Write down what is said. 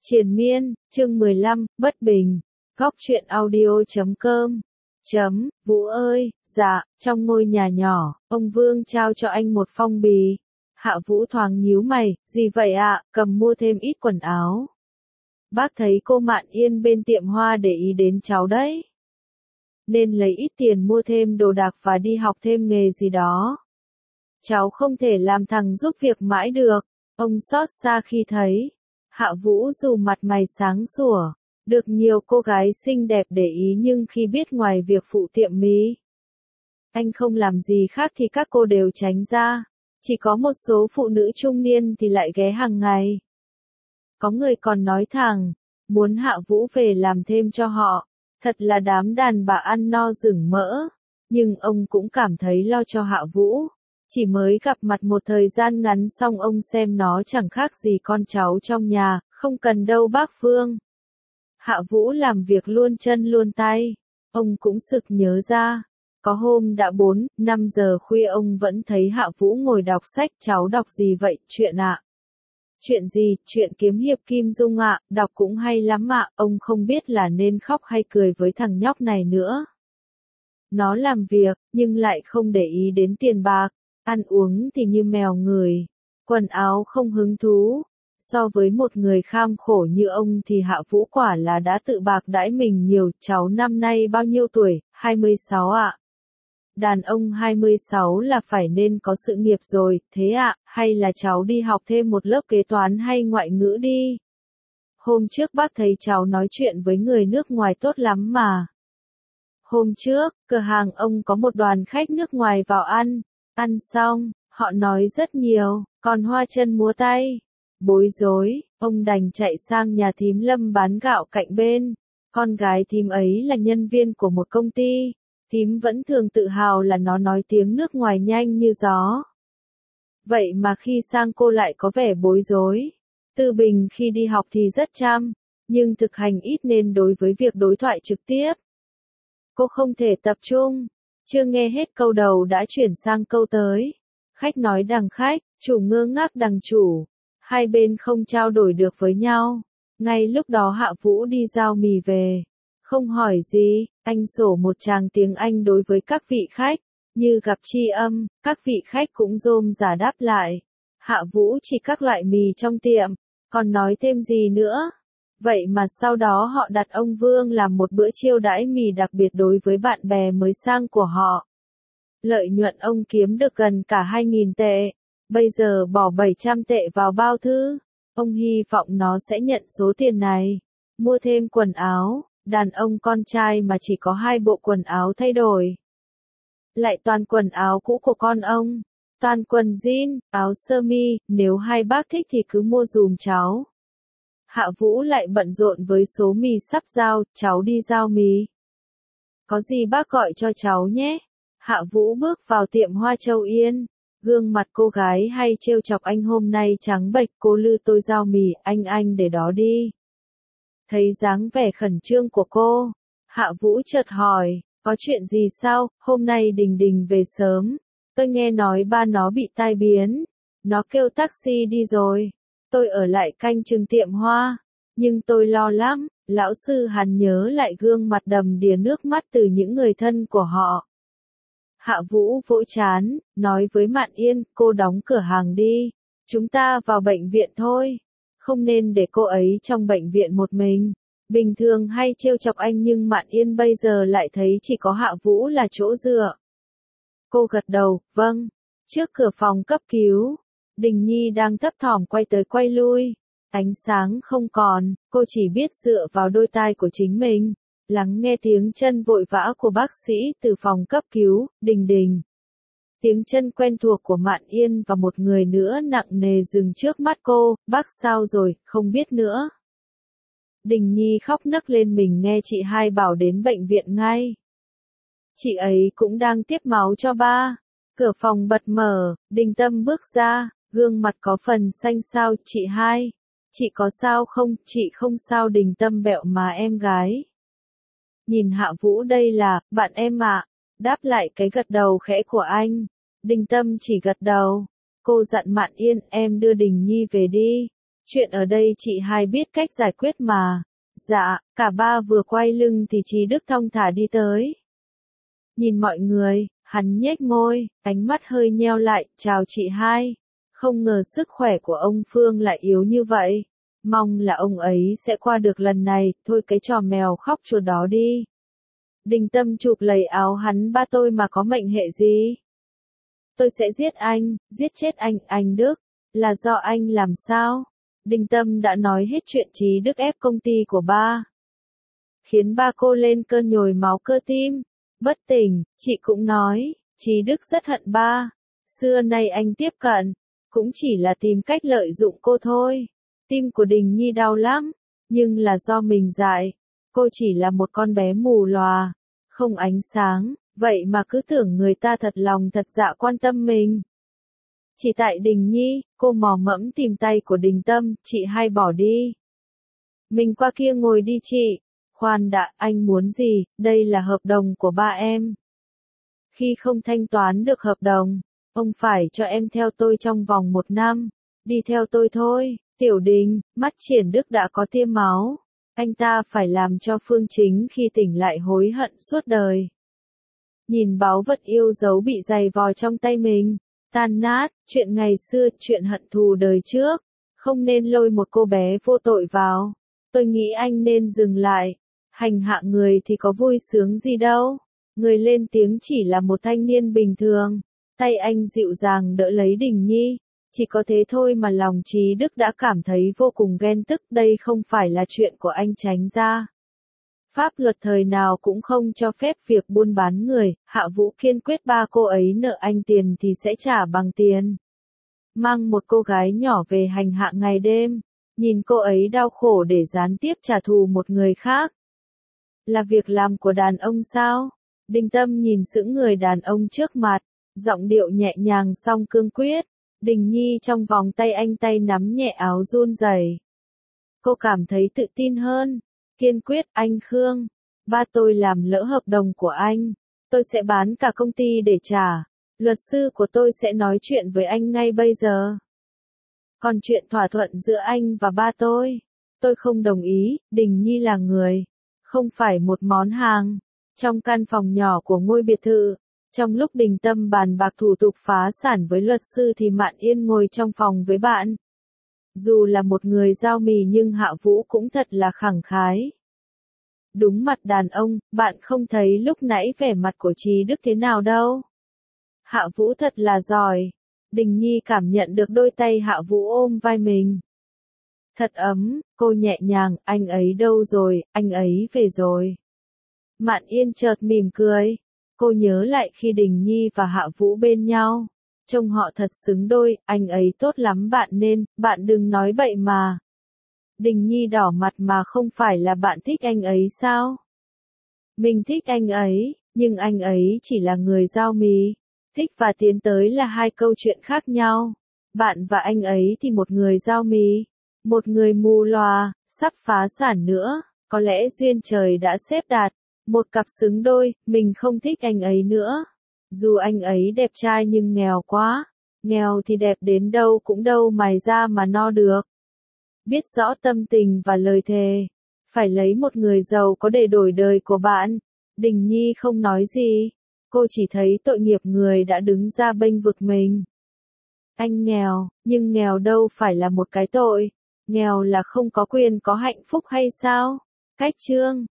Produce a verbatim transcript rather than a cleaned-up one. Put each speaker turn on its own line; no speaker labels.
Triền miên, chương mười lăm, bất bình. Góc truyện audio chấm com. Chấm, Vũ ơi, dạ, trong ngôi nhà nhỏ, ông Vương trao cho anh một phong bì. Hạ Vũ thoáng nhíu mày, gì vậy ạ, cầm mua thêm ít quần áo. Bác thấy cô Mạn Yên bên tiệm hoa để ý đến cháu đấy. Nên lấy ít tiền mua thêm đồ đạc và đi học thêm nghề gì đó. Cháu không thể làm thằng giúp việc mãi được, ông xót xa khi thấy. Hạ Vũ dù mặt mày sáng sủa, được nhiều cô gái xinh đẹp để ý nhưng khi biết ngoài việc phụ tiệm mí, anh không làm gì khác thì các cô đều tránh ra. Chỉ có một số phụ nữ trung niên thì lại ghé hàng ngày. Có người còn nói thẳng, muốn Hạ Vũ về làm thêm cho họ, thật là đám đàn bà ăn no rừng mỡ. Nhưng ông cũng cảm thấy lo cho Hạ Vũ. Chỉ mới gặp mặt một thời gian ngắn xong ông xem nó chẳng khác gì con cháu trong nhà, không cần đâu bác Vương. Hạ Vũ làm việc luôn chân luôn tay. Ông cũng sực nhớ ra. Có hôm đã bốn, năm giờ khuya ông vẫn thấy Hạ Vũ ngồi đọc sách. Cháu đọc gì vậy, chuyện ạ? À? Chuyện gì, chuyện kiếm hiệp Kim Dung ạ, à, đọc cũng hay lắm ạ, à. Ông không biết là nên khóc hay cười với thằng nhóc này nữa. Nó làm việc, nhưng lại không để ý đến tiền bạc. Ăn uống thì như mèo người, quần áo không hứng thú. So với một người kham khổ như ông thì Hạ Vũ quả là đã tự bạc đãi mình nhiều. Cháu năm nay bao nhiêu tuổi? hai mươi sáu ạ. À? Đàn ông hai mươi sáu là phải nên có sự nghiệp rồi, thế ạ, à? Hay là cháu đi học thêm một lớp kế toán hay ngoại ngữ đi? Hôm trước bác thấy cháu nói chuyện với người nước ngoài tốt lắm mà. Hôm trước, cửa hàng ông có một đoàn khách nước ngoài vào ăn. Ăn xong, họ nói rất nhiều, còn hoa chân múa tay. Bối rối, ông đành chạy sang nhà thím Lâm bán gạo cạnh bên. Con gái thím ấy là nhân viên của một công ty. Thím vẫn thường tự hào là nó nói tiếng nước ngoài nhanh như gió. Vậy mà khi sang cô lại có vẻ bối rối. Tư Bình khi đi học thì rất chăm, nhưng thực hành ít nên đối với việc đối thoại trực tiếp. Cô không thể tập trung. Chưa nghe hết câu đầu đã chuyển sang câu tới. Khách nói đằng khách, chủ ngơ ngác đằng chủ. Hai bên không trao đổi được với nhau. Ngay lúc đó Hạ Vũ đi giao mì về. Không hỏi gì, anh sổ một tràng tiếng Anh đối với các vị khách. Như gặp tri âm, các vị khách cũng rôm rả đáp lại. Hạ Vũ chỉ các loại mì trong tiệm, còn nói thêm gì nữa. Vậy mà sau đó họ đặt ông Vương làm một bữa chiêu đãi mì đặc biệt đối với bạn bè mới sang của họ. Lợi nhuận ông kiếm được gần cả hai nghìn tệ. Bây giờ bỏ bảy trăm tệ vào bao thư. Ông hy vọng nó sẽ nhận số tiền này. Mua thêm quần áo. Đàn ông con trai mà chỉ có hai bộ quần áo thay đổi. Lại toàn quần áo cũ của con ông. Toàn quần jean, áo sơ mi. Nếu hai bác thích thì cứ mua dùm cháu. Hạ Vũ lại bận rộn với số mì sắp giao, cháu đi giao mì. Có gì bác gọi cho cháu nhé. Hạ Vũ bước vào tiệm Hoa Châu Yên. Gương mặt cô gái hay trêu chọc anh hôm nay trắng bệch. Cô Lư tôi giao mì, anh anh để đó đi. Thấy dáng vẻ khẩn trương của cô, Hạ Vũ chợt hỏi, có chuyện gì sao, hôm nay Đình Đình về sớm. Tôi nghe nói ba nó bị tai biến. Nó kêu taxi đi rồi. Tôi ở lại canh chừng tiệm hoa. Nhưng tôi lo lắm, lão sư hắn nhớ lại gương mặt đầm đìa nước mắt từ những người thân của họ. Hạ Vũ vỗ trán, nói với Mạn Yên, cô đóng cửa hàng đi. Chúng ta vào bệnh viện thôi. Không nên để cô ấy trong bệnh viện một mình. Bình thường hay trêu chọc anh nhưng Mạn Yên bây giờ lại thấy chỉ có Hạ Vũ là chỗ dựa. Cô gật đầu, vâng. Trước cửa phòng cấp cứu, Đình Nhi đang thấp thỏm quay tới quay lui. Ánh sáng không còn, cô chỉ biết dựa vào đôi tai của chính mình. Lắng nghe tiếng chân vội vã của bác sĩ từ phòng cấp cứu, Đình Đình. Tiếng chân quen thuộc của Mạn Yên và một người nữa nặng nề dừng trước mắt cô, bác sao rồi, không biết nữa. Đình Nhi khóc nấc lên mình nghe chị hai bảo đến bệnh viện ngay. Chị ấy cũng đang tiếp máu cho ba. Cửa phòng bật mở, Đình Tâm bước ra, gương mặt có phần xanh xao, chị hai. Chị có sao không, chị không sao. Đình Tâm bẹo mà em gái. Nhìn Hạ Vũ đây là, bạn em ạ. À. Đáp lại cái gật đầu khẽ của anh. Đình Tâm chỉ gật đầu. Cô dặn Mạn Yên, em đưa Đình Nhi về đi. Chuyện ở đây chị hai biết cách giải quyết mà. Dạ, cả ba vừa quay lưng thì Trí Đức thong thả đi tới. Nhìn mọi người, hắn nhếch môi, ánh mắt hơi nheo lại, chào chị hai. Không ngờ sức khỏe của ông Phương lại yếu như vậy. Mong là ông ấy sẽ qua được lần này, thôi cái trò mèo khóc chuột đó đi. Đình Tâm chụp lấy áo hắn, ba tôi mà có mệnh hệ gì? Tôi sẽ giết anh, giết chết anh, anh Đức. Là do anh làm sao? Đình Tâm đã nói hết chuyện Trí Đức ép công ty của ba. Khiến ba cô lên cơn nhồi máu cơ tim. Bất tỉnh, chị cũng nói, Trí Đức rất hận ba. Xưa nay anh tiếp cận, cũng chỉ là tìm cách lợi dụng cô thôi. Tim của Đình Nhi đau lắm, nhưng là do mình dại. Cô chỉ là một con bé mù lòa, không ánh sáng, vậy mà cứ tưởng người ta thật lòng thật dạ quan tâm mình. Chỉ tại Đình Nhi, cô mò mẫm tìm tay của Đình Tâm, chị hai bỏ đi. Mình qua kia ngồi đi chị. Khoan đã, anh muốn gì, đây là hợp đồng của ba em. Khi không thanh toán được hợp đồng, ông phải cho em theo tôi trong vòng một năm. Đi theo tôi thôi. Tiểu Đình, mắt Triển Đức đã có tia máu. Anh ta phải làm cho Phương Chính khi tỉnh lại hối hận suốt đời. Nhìn báu vật yêu dấu bị giày vò trong tay mình, tan nát, chuyện ngày xưa, chuyện hận thù đời trước. Không nên lôi một cô bé vô tội vào. Tôi nghĩ anh nên dừng lại. Hành hạ người thì có vui sướng gì đâu. Người lên tiếng chỉ là một thanh niên bình thường. Tay anh dịu dàng đỡ lấy Đình Nhi. Chỉ có thế thôi mà lòng Trí Đức đã cảm thấy vô cùng ghen tức, đây không phải là chuyện của anh tránh ra. Pháp luật thời nào cũng không cho phép việc buôn bán người, Hạ Vũ kiên quyết ba cô ấy nợ anh tiền thì sẽ trả bằng tiền. Mang một cô gái nhỏ về hành hạ ngày đêm, nhìn cô ấy đau khổ để gián tiếp trả thù một người khác. Là việc làm của đàn ông sao? Đình Tâm nhìn sững người đàn ông trước mặt, giọng điệu nhẹ nhàng song cương quyết. Đình Nhi trong vòng tay anh, tay nắm nhẹ áo run rẩy. Cô cảm thấy tự tin hơn, kiên quyết, anh Khương, ba tôi làm lỡ hợp đồng của anh, tôi sẽ bán cả công ty để trả, luật sư của tôi sẽ nói chuyện với anh ngay bây giờ. Còn chuyện thỏa thuận giữa anh và ba tôi, tôi không đồng ý, Đình Nhi là người, không phải một món hàng. Trong căn phòng nhỏ của ngôi biệt thự, trong lúc Đình Tâm bàn bạc thủ tục phá sản với luật sư thì Mạn Yên ngồi trong phòng với bạn. Dù là một người giao mì nhưng Hạ Vũ cũng thật là khẳng khái. Đúng mặt đàn ông, bạn không thấy lúc nãy vẻ mặt của Trí Đức thế nào đâu. Hạ Vũ thật là giỏi. Đình Nhi cảm nhận được đôi tay Hạ Vũ ôm vai mình. Thật ấm, cô nhẹ nhàng, anh ấy đâu rồi, anh ấy về rồi. Mạn Yên chợt mỉm cười. Cô nhớ lại khi Đình Nhi và Hạ Vũ bên nhau. Trông họ thật xứng đôi, anh ấy tốt lắm bạn nên, bạn đừng nói bậy mà. Đình Nhi đỏ mặt mà không phải là bạn thích anh ấy sao? Mình thích anh ấy, nhưng anh ấy chỉ là người giao mì. Thích và tiến tới là hai câu chuyện khác nhau. Bạn và anh ấy thì một người giao mì, một người mù lòa, sắp phá sản nữa, có lẽ duyên trời đã xếp đặt. Một cặp xứng đôi, mình không thích anh ấy nữa. Dù anh ấy đẹp trai nhưng nghèo quá. Nghèo thì đẹp đến đâu cũng đâu mài ra mà no được. Biết rõ tâm tình và lời thề. Phải lấy một người giàu có để đổi đời của bạn. Đình Nhi không nói gì. Cô chỉ thấy tội nghiệp người đã đứng ra bênh vực mình. Anh nghèo, nhưng nghèo đâu phải là một cái tội. Nghèo là không có quyền có hạnh phúc hay sao? Cách chương